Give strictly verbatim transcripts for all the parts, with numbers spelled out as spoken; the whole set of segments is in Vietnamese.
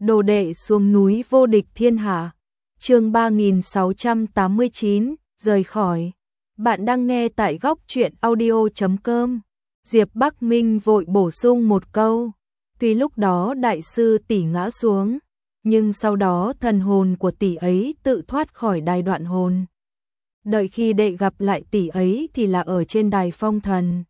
Đồ đệ xuống núi vô địch thiên hạ. Chương ba nghìn sáu trăm tám mươi chín, rời khỏi. Bạn đang nghe tại góc truyện audio chấm com. Diệp Bắc Minh vội bổ sung một câu. Tuy lúc đó đại sư tỷ ngã xuống, nhưng sau đó thần hồn của tỷ ấy tự thoát khỏi đài đoạn hồn. Đợi khi đệ gặp lại tỷ ấy thì là ở trên đài phong thần.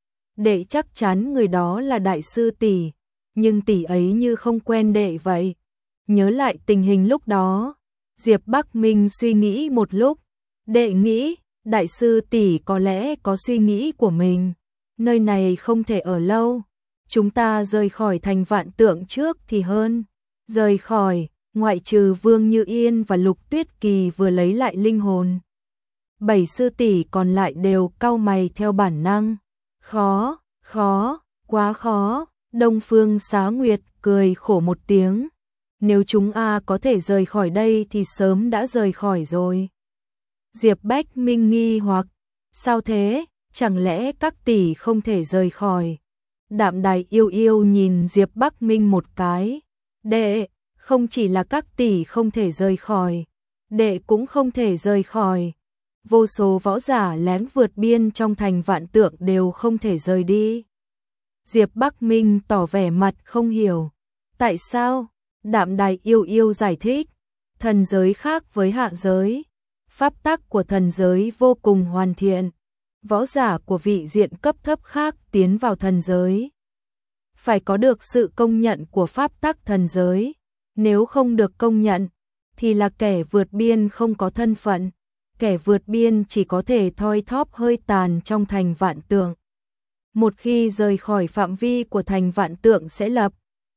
Đệ chắc chắn người đó là đại sư tỷ, nhưng tỷ ấy như không quen đệ vậy. Nhớ lại tình hình lúc đó, Diệp Bắc Minh suy nghĩ một lúc. Đệ nghĩ, đại sư tỷ có lẽ có suy nghĩ của mình. Nơi này không thể ở lâu. Chúng ta rời khỏi thành Vạn Tượng trước thì hơn. Rời khỏi, ngoại trừ Vương Như Yên và Lục Tuyết Kỳ vừa lấy lại linh hồn. Bảy sư tỷ còn lại đều cau mày theo bản năng. Khó, khó, quá khó. Đông Phương Xá Nguyệt cười khổ một tiếng. Nếu chúng a có thể rời khỏi đây thì sớm đã rời khỏi rồi. Diệp Bách Minh nghi hoặc, sao thế, chẳng lẽ các tỷ không thể rời khỏi? Đạm Đài yêu yêu nhìn Diệp Bắc Minh một cái. Đệ, không chỉ là các tỷ không thể rời khỏi, đệ cũng không thể rời khỏi. Vô số võ giả lén vượt biên trong thành Vạn Tượng đều không thể rời đi. Diệp Bắc Minh tỏ vẻ mặt không hiểu. Tại sao? Đạm Đài yêu yêu giải thích. Thần giới khác với hạ giới. Pháp tắc của thần giới vô cùng hoàn thiện. Võ giả của vị diện cấp thấp khác tiến vào thần giới phải có được sự công nhận của pháp tắc thần giới. Nếu không được công nhận, thì là kẻ vượt biên không có thân phận. Kẻ vượt biên chỉ có thể thoi thóp hơi tàn trong thành Vạn Tượng. Một khi rời khỏi phạm vi của thành Vạn Tượng sẽ lập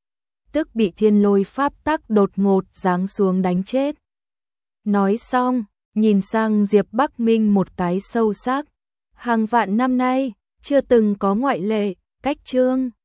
tức bị thiên lôi pháp tắc đột ngột giáng xuống đánh chết. Nói xong, nhìn sang Diệp Bắc Minh một cái sâu sắc. Hàng vạn năm nay, chưa từng có ngoại lệ, cách chương.